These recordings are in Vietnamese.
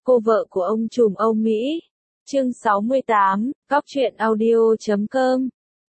cô vợ của ông trùm Âu Mỹ. Chương 68, Cóc truyện audio.com.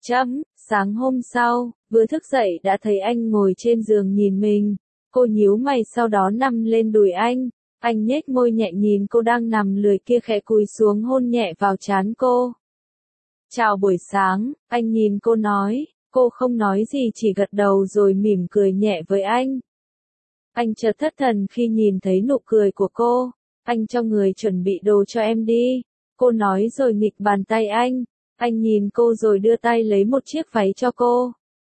Sáng hôm sau, vừa thức dậy đã thấy anh ngồi trên giường nhìn mình. Cô nhíu mày sau đó nằm lên đùi anh. Anh nhếch môi nhẹ nhìn cô đang nằm lười kia khẽ cúi xuống hôn nhẹ vào trán cô. Chào buổi sáng, anh nhìn cô nói. Cô không nói gì chỉ gật đầu rồi mỉm cười nhẹ với anh. Anh chợt thất thần khi nhìn thấy nụ cười của cô. Anh cho người chuẩn bị đồ cho em đi. Cô nói rồi nghịch bàn tay anh. Anh nhìn cô rồi đưa tay lấy một chiếc váy cho cô.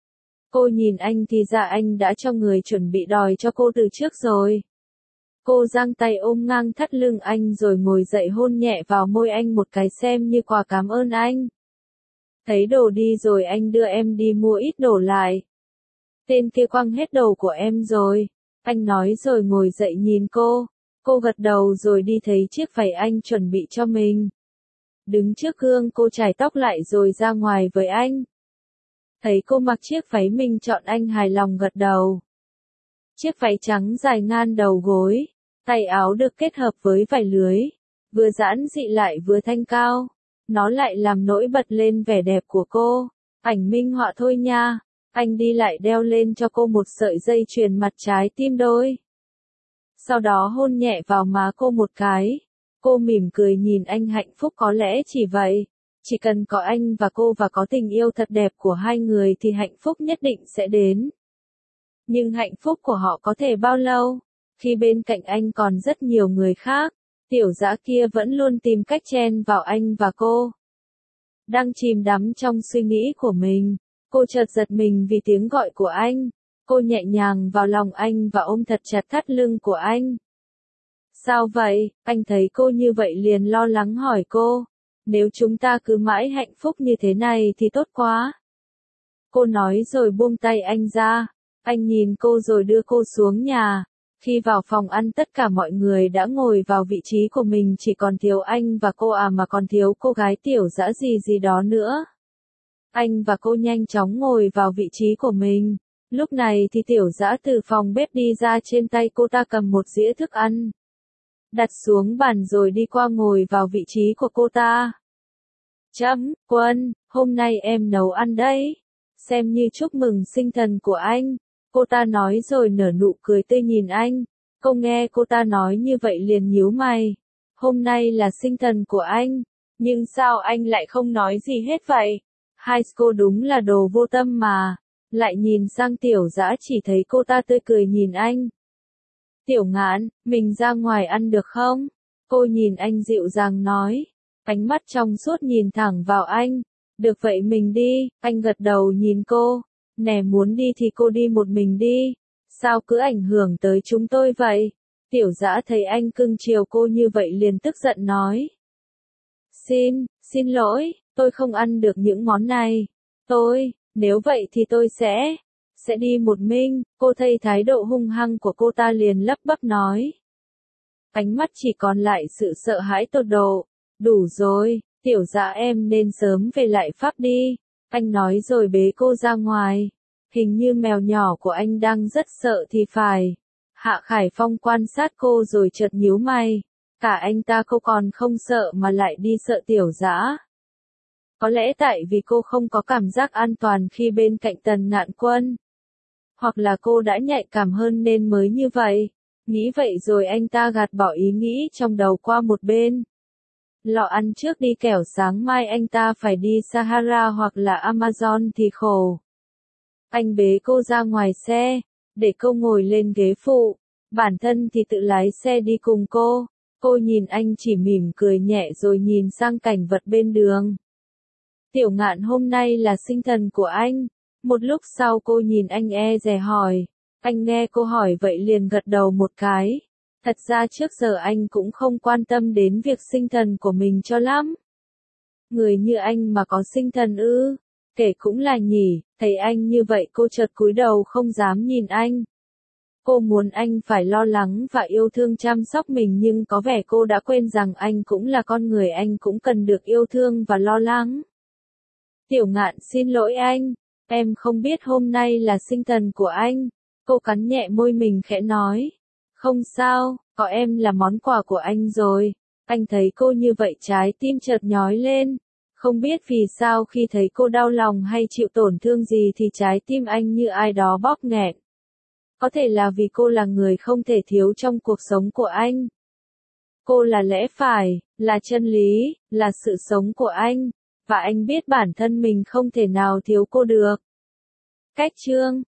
Cô nhìn anh thì ra anh đã cho người chuẩn bị đòi cho cô từ trước rồi. Cô giang tay ôm ngang thắt lưng anh rồi ngồi dậy hôn nhẹ vào môi anh một cái xem như quà cảm ơn anh. Thấy đồ đi rồi anh đưa em đi mua ít đồ lại. Tên kia quăng hết đồ của em rồi. Anh nói rồi ngồi dậy nhìn cô. Cô gật đầu rồi đi thấy chiếc váy anh chuẩn bị cho mình. Đứng trước gương cô chải tóc lại rồi ra ngoài với anh. Thấy cô mặc chiếc váy mình chọn anh hài lòng gật đầu. Chiếc váy trắng dài ngang đầu gối, tay áo được kết hợp với vải lưới, vừa giãn dị lại vừa thanh cao. Nó lại làm nổi bật lên vẻ đẹp của cô. Ảnh minh họa thôi nha. Anh đi lại đeo lên cho cô một sợi dây chuyền mặt trái tim đôi. Sau đó hôn nhẹ vào má cô một cái. Cô mỉm cười nhìn anh hạnh phúc có lẽ chỉ vậy. Chỉ cần có anh và cô và có tình yêu thật đẹp của hai người thì hạnh phúc nhất định sẽ đến. Nhưng hạnh phúc của họ có thể bao lâu? Khi bên cạnh anh còn rất nhiều người khác, tiểu dã kia vẫn luôn tìm cách chen vào anh và cô. Đang chìm đắm trong suy nghĩ của mình, cô chợt giật mình vì tiếng gọi của anh. Cô nhẹ nhàng vào lòng anh và ôm thật chặt thắt lưng của anh. Sao vậy? Anh thấy cô như vậy liền lo lắng hỏi cô. Nếu chúng ta cứ mãi hạnh phúc như thế này thì tốt quá. Cô nói rồi buông tay anh ra. Anh nhìn cô rồi đưa cô xuống nhà. Khi vào phòng ăn tất cả mọi người đã ngồi vào vị trí của mình, chỉ còn thiếu anh và cô mà còn thiếu cô gái tiểu dã gì đó nữa. Anh và cô nhanh chóng ngồi vào vị trí của mình. Lúc này thì tiểu dã từ phòng bếp đi ra, trên tay cô ta cầm một dĩa thức ăn. Đặt xuống bàn rồi đi qua ngồi vào vị trí của cô ta. Quân, hôm nay em nấu ăn đấy. Xem như chúc mừng sinh thần của anh. Cô ta nói rồi nở nụ cười tươi nhìn anh. Cô nghe cô ta nói như vậy liền nhíu mày. Hôm nay là sinh thần của anh. Nhưng sao anh lại không nói gì hết vậy? Hai cô đúng là đồ vô tâm mà. Lại nhìn sang tiểu dã chỉ thấy cô ta tươi cười nhìn anh. Tiểu Ngạn, mình ra ngoài ăn được không? Cô nhìn anh dịu dàng nói. Ánh mắt trong suốt nhìn thẳng vào anh. Được vậy mình đi, anh gật đầu nhìn cô. Nè muốn đi thì cô đi một mình đi. Sao cứ ảnh hưởng tới chúng tôi vậy? Tiểu dã thấy anh cưng chiều cô như vậy liền tức giận nói. Xin lỗi, tôi không ăn được những món này. Nếu vậy thì tôi sẽ đi một mình. Cô thấy thái độ hung hăng của cô ta liền lắp bắp nói. Ánh mắt chỉ còn lại sự sợ hãi tột độ. Đủ rồi, tiểu dã em nên sớm về lại Pháp đi. Anh nói rồi bế cô ra ngoài. Hình như mèo nhỏ của anh đang rất sợ thì phải. Hạ Khải Phong quan sát cô rồi chợt nhíu mày. Cả anh ta cô còn không sợ mà lại đi sợ tiểu dã. Có lẽ tại vì cô không có cảm giác an toàn khi bên cạnh Tần Ngạn Quân. Hoặc là cô đã nhạy cảm hơn nên mới như vậy. Nghĩ vậy rồi anh ta gạt bỏ ý nghĩ trong đầu qua một bên. Lọ ăn trước đi kẻo sáng mai anh ta phải đi Sahara hoặc là Amazon thì khổ. Anh bế cô ra ngoài xe, để cô ngồi lên ghế phụ. Bản thân thì tự lái xe đi cùng cô. Cô nhìn anh chỉ mỉm cười nhẹ rồi nhìn sang cảnh vật bên đường. Tiểu Ngạn hôm nay là sinh thần của anh. Một lúc sau cô nhìn anh dè hỏi. Anh nghe cô hỏi vậy liền gật đầu một cái. Thật ra trước giờ anh cũng không quan tâm đến việc sinh thần của mình cho lắm. Người như anh mà có sinh thần ư? Kể cũng là nhỉ. Thấy anh như vậy cô chợt cúi đầu không dám nhìn anh. Cô muốn anh phải lo lắng và yêu thương chăm sóc mình, nhưng có vẻ cô đã quên rằng anh cũng là con người, anh cũng cần được yêu thương và lo lắng. Tiểu Ngạn xin lỗi anh, em không biết hôm nay là sinh thần của anh. Cô cắn nhẹ môi mình khẽ nói. Không sao, có em là món quà của anh rồi. Anh thấy cô như vậy trái tim chợt nhói lên. Không biết vì sao khi thấy cô đau lòng hay chịu tổn thương gì thì trái tim anh như ai đó bóp nghẹn. Có thể là vì cô là người không thể thiếu trong cuộc sống của anh. Cô là lẽ phải, là chân lý, là sự sống của anh. Và anh biết bản thân mình không thể nào thiếu cô được. Cách chương